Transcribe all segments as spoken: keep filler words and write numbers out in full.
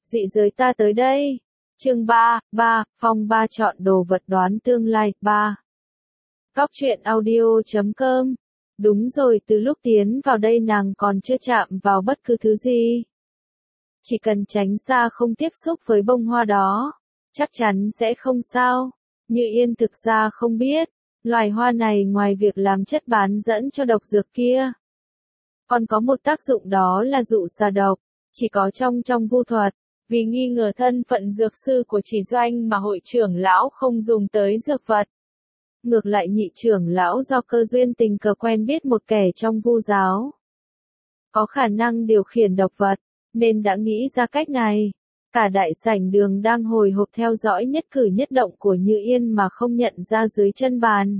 Dị giới ta tới đây. Chương ba, ba, Phong ba chọn đồ vật đoán tương lai, ba. Góc truyện audio chấm com. Đúng rồi, từ lúc tiến vào đây nàng còn chưa chạm vào bất cứ thứ gì. Chỉ cần tránh xa không tiếp xúc với bông hoa đó, chắc chắn sẽ không sao. Như Yên thực ra không biết, loài hoa này ngoài việc làm chất bán dẫn cho độc dược kia, còn có một tác dụng đó là dụ xà độc, chỉ có trong trong vu thuật. Vì nghi ngờ thân phận dược sư của chỉ doanh mà hội trưởng lão không dùng tới dược vật. Ngược lại nhị trưởng lão do cơ duyên tình cờ quen biết một kẻ trong vu giáo, có khả năng điều khiển độc vật, nên đã nghĩ ra cách này. Cả đại sảnh đường đang hồi hộp theo dõi nhất cử nhất động của Như Yên mà không nhận ra dưới chân bàn.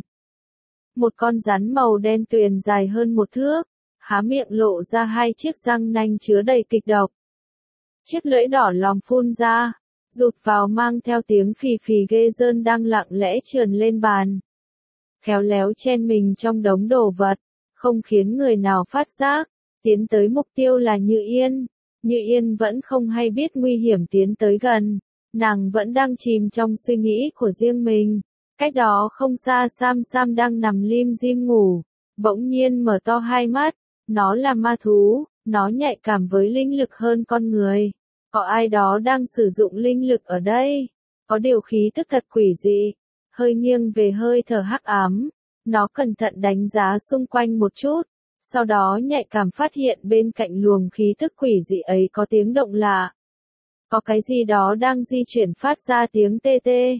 Một con rắn màu đen tuyền dài hơn một thước, há miệng lộ ra hai chiếc răng nanh chứa đầy kịch độc. Chiếc lưỡi đỏ lòm phun ra, rụt vào mang theo tiếng phì phì ghê rơn đang lặng lẽ trườn lên bàn. Khéo léo chen mình trong đống đồ vật, không khiến người nào phát giác, tiến tới mục tiêu là Như Yên. Như Yên vẫn không hay biết nguy hiểm tiến tới gần, nàng vẫn đang chìm trong suy nghĩ của riêng mình. Cách đó không xa Sam Sam đang nằm lim dim ngủ, bỗng nhiên mở to hai mắt, nó là ma thú. Nó nhạy cảm với linh lực hơn con người. Có ai đó đang sử dụng linh lực ở đây. Có điều khí tức thật quỷ dị. Hơi nghiêng về hơi thở hắc ám. Nó cẩn thận đánh giá xung quanh một chút. Sau đó nhạy cảm phát hiện bên cạnh luồng khí tức quỷ dị ấy có tiếng động lạ. Có cái gì đó đang di chuyển phát ra tiếng tê tê.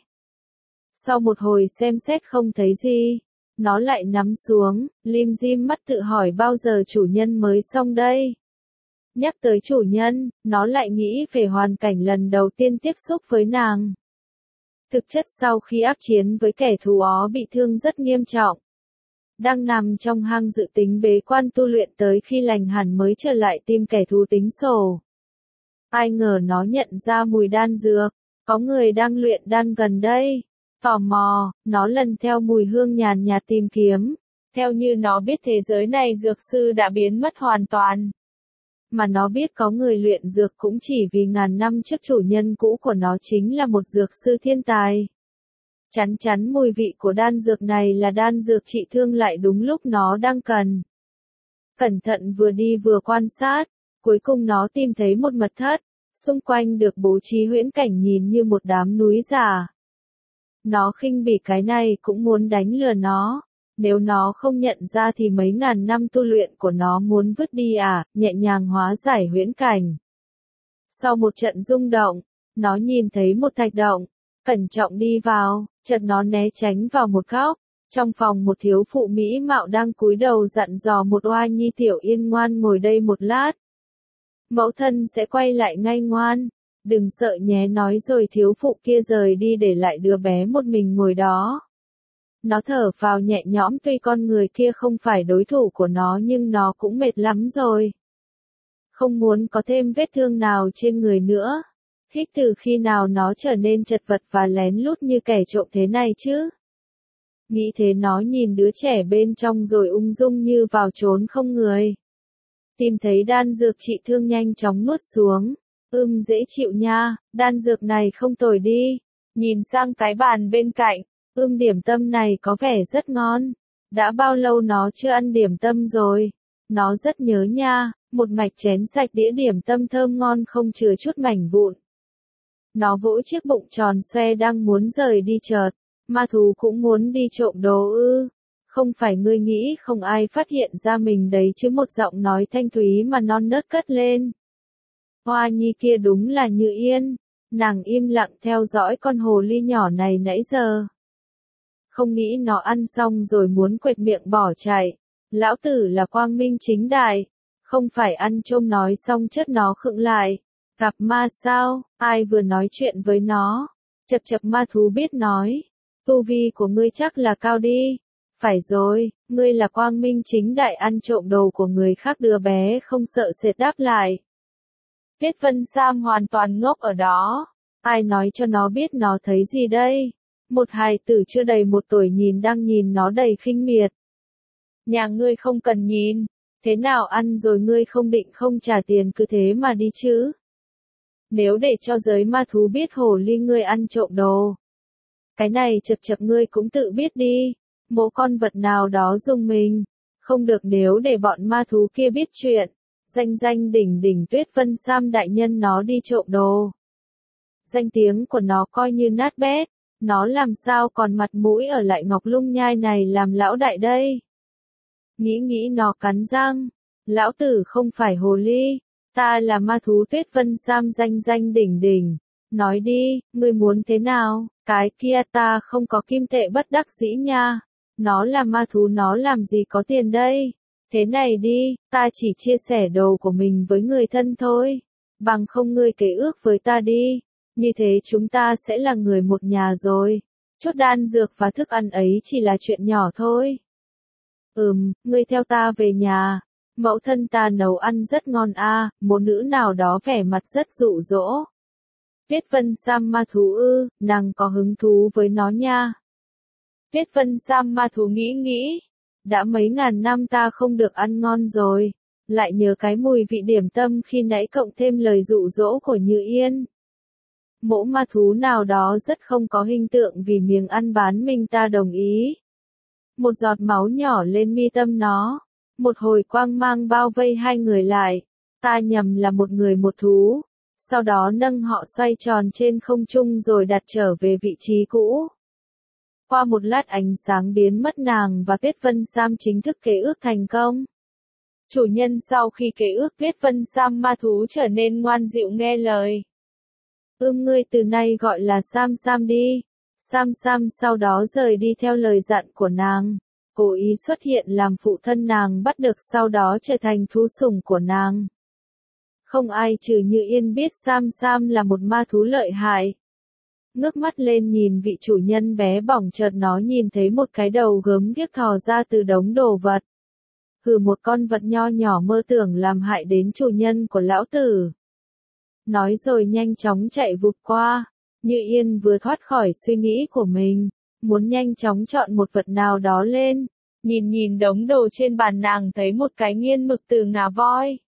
Sau một hồi xem xét không thấy gì. Nó lại nắm xuống, lim dim mắt tự hỏi bao giờ chủ nhân mới xong đây. Nhắc tới chủ nhân, nó lại nghĩ về hoàn cảnh lần đầu tiên tiếp xúc với nàng. Thực chất sau khi ác chiến với kẻ thù ó bị thương rất nghiêm trọng. Đang nằm trong hang dự tính bế quan tu luyện tới khi lành hẳn mới trở lại tìm kẻ thù tính sổ. Ai ngờ nó nhận ra mùi đan dược, có người đang luyện đan gần đây. Tò mò, nó lần theo mùi hương nhàn nhạt tìm kiếm. Theo như nó biết thế giới này dược sư đã biến mất hoàn toàn. Mà nó biết có người luyện dược cũng chỉ vì ngàn năm trước chủ nhân cũ của nó chính là một dược sư thiên tài. Chắn chắn mùi vị của đan dược này là đan dược trị thương lại đúng lúc nó đang cần. Cẩn thận vừa đi vừa quan sát, cuối cùng nó tìm thấy một mật thất, xung quanh được bố trí huyễn cảnh nhìn như một đám núi giả. Nó khinh bỉ cái này cũng muốn đánh lừa nó. Nếu nó không nhận ra thì mấy ngàn năm tu luyện của nó muốn vứt đi à, nhẹ nhàng hóa giải huyễn cảnh. Sau một trận rung động, nó nhìn thấy một thạch động, cẩn trọng đi vào, chợt nó né tránh vào một góc. Trong phòng một thiếu phụ mỹ mạo đang cúi đầu dặn dò một oa nhi Tiểu Yên ngoan ngồi đây một lát. Mẫu thân sẽ quay lại ngay ngoan. Đừng sợ nhé nói rồi thiếu phụ kia rời đi để lại đứa bé một mình ngồi đó. Nó thở phào nhẹ nhõm tuy con người kia không phải đối thủ của nó nhưng nó cũng mệt lắm rồi. Không muốn có thêm vết thương nào trên người nữa. Thích từ khi nào nó trở nên chật vật và lén lút như kẻ trộm thế này chứ? Nghĩ thế nó nhìn đứa trẻ bên trong rồi ung dung như vào trốn không người. Tìm thấy đan dược trị thương nhanh chóng nuốt xuống. Ưm dễ chịu nha, đan dược này không tồi đi. Nhìn sang cái bàn bên cạnh, ưm điểm tâm này có vẻ rất ngon. Đã bao lâu nó chưa ăn điểm tâm rồi? Nó rất nhớ nha, một mạch chén sạch đĩa điểm tâm thơm ngon không chừa chút mảnh vụn. Nó vỗ chiếc bụng tròn xoe đang muốn rời đi chợt. Ma thú cũng muốn đi trộm đồ ư? Không phải ngươi nghĩ không ai phát hiện ra mình đấy chứ, một giọng nói thanh thúy mà non nớt cất lên. Hoa nhi kia đúng là Như Yên. Nàng im lặng theo dõi con hồ ly nhỏ này nãy giờ. Không nghĩ nó ăn xong rồi muốn quệt miệng bỏ chạy. Lão tử là quang minh chính đại. Không phải ăn trôm nói xong chất nó khựng lại. Gặp ma sao? Ai vừa nói chuyện với nó? Chật chật ma thú biết nói. Tu vi của ngươi chắc là cao đi. Phải rồi, ngươi là quang minh chính đại ăn trộm đồ của người khác. Đứa bé không sợ sệt đáp lại. Viết Vân Sam hoàn toàn ngốc ở đó. Ai nói cho nó biết nó thấy gì đây? Một hài tử chưa đầy một tuổi nhìn đang nhìn nó đầy khinh miệt. Nhà ngươi không cần nhìn. Thế nào ăn rồi ngươi không định không trả tiền cứ thế mà đi chứ? Nếu để cho giới ma thú biết hồ ly ngươi ăn trộm đồ. Cái này chật chật ngươi cũng tự biết đi. Mộ con vật nào đó dùng mình. Không được nếu để bọn ma thú kia biết chuyện. Danh danh đỉnh đỉnh Tuyết Vân Sam đại nhân nó đi trộm đồ. Danh tiếng của nó coi như nát bét. Nó làm sao còn mặt mũi ở lại Ngọc Lung Nhai này làm lão đại đây. Nghĩ nghĩ nó cắn răng. Lão tử không phải hồ ly. Ta là ma thú Tuyết Vân Sam danh danh đỉnh đỉnh. Nói đi, ngươi muốn thế nào? Cái kia ta không có kim tệ bất đắc dĩ nha. Nó là ma thú nó làm gì có tiền đây? Thế này đi, ta chỉ chia sẻ đồ của mình với người thân thôi. Bằng không ngươi kế ước với ta đi. Như thế chúng ta sẽ là người một nhà rồi. Chốt đan dược và thức ăn ấy chỉ là chuyện nhỏ thôi. Ừm, ngươi theo ta về nhà. Mẫu thân ta nấu ăn rất ngon a. À, một nữ nào đó vẻ mặt rất dụ dỗ. Tuyết Vân Sam ma thú ư, nàng có hứng thú với nó nha. Tuyết Vân Sam ma thú nghĩ nghĩ. Đã mấy ngàn năm ta không được ăn ngon rồi. Lại nhớ cái mùi vị điểm tâm khi nãy cộng thêm lời dụ dỗ của Như Yên. Mỗ ma thú nào đó rất không có hình tượng vì miếng ăn bán mình ta đồng ý. Một giọt máu nhỏ lên mi tâm nó. Một hồi quang mang bao vây hai người lại. Ta nhầm là một người một thú. Sau đó nâng họ xoay tròn trên không trung rồi đặt trở về vị trí cũ. Qua một lát ánh sáng biến mất nàng và Tuyết Vân Sam chính thức kế ước thành công. Chủ nhân sau khi kế ước Tuyết Vân Sam ma thú trở nên ngoan dịu nghe lời. Ưm ngươi từ nay gọi là Sam Sam đi. Sam Sam sau đó rời đi theo lời dặn của nàng. Cố ý xuất hiện làm phụ thân nàng bắt được sau đó trở thành thú sủng của nàng. Không ai trừ Như Yên biết Sam Sam là một ma thú lợi hại. Ngước mắt lên nhìn vị chủ nhân bé bỏng chợt nó nhìn thấy một cái đầu gớm ghiếc thò ra từ đống đồ vật. Hừ một con vật nho nhỏ mơ tưởng làm hại đến chủ nhân của lão tử. Nói rồi nhanh chóng chạy vụt qua. Như Yên vừa thoát khỏi suy nghĩ của mình. Muốn nhanh chóng chọn một vật nào đó lên. Nhìn nhìn đống đồ trên bàn nàng thấy một cái nghiên mực từ ngà voi.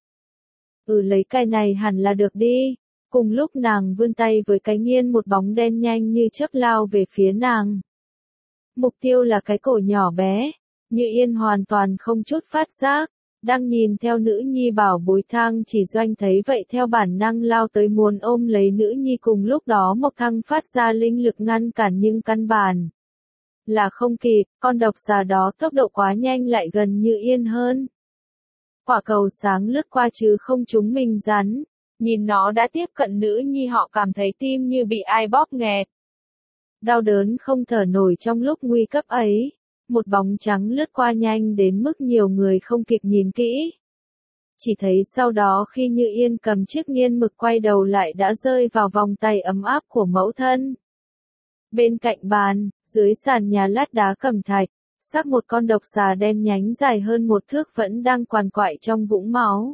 Ừ lấy cái này hẳn là được đi. Cùng lúc nàng vươn tay với cái nghiên một bóng đen nhanh như chớp lao về phía nàng. Mục tiêu là cái cổ nhỏ bé. Như Yên hoàn toàn không chút phát giác. Đang nhìn theo nữ nhi bảo bối Thang Chỉ Doanh thấy vậy theo bản năng lao tới muốn ôm lấy nữ nhi cùng lúc đó Mộc Thăng phát ra linh lực ngăn cản nhưng căn bản là không kịp, con độc xà đó tốc độ quá nhanh lại gần Như Yên hơn. Quả cầu sáng lướt qua chứ không trúng mình rắn, nhìn nó đã tiếp cận nữ nhi họ cảm thấy tim như bị ai bóp nghẹt. Đau đớn không thở nổi trong lúc nguy cấp ấy. Một bóng trắng lướt qua nhanh đến mức nhiều người không kịp nhìn kỹ. Chỉ thấy sau đó khi Như Yên cầm chiếc nghiên mực quay đầu lại đã rơi vào vòng tay ấm áp của mẫu thân. Bên cạnh bàn, dưới sàn nhà lát đá cẩm thạch, xác một con độc xà đen nhánh dài hơn một thước vẫn đang quằn quại trong vũng máu.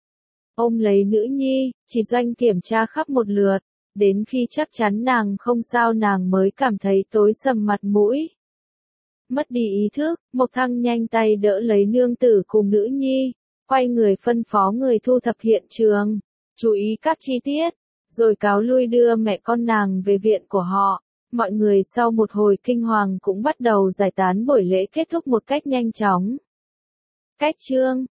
Ôm lấy nữ nhi, Chỉ Doanh kiểm tra khắp một lượt, đến khi chắc chắn nàng không sao nàng mới cảm thấy tối sầm mặt mũi. Mất đi ý thức, Mộc Thăng nhanh tay đỡ lấy nương tử cùng nữ nhi, quay người phân phó người thu thập hiện trường, chú ý các chi tiết, rồi cáo lui đưa mẹ con nàng về viện của họ. Mọi người sau một hồi kinh hoàng cũng bắt đầu giải tán buổi lễ kết thúc một cách nhanh chóng. Cách chương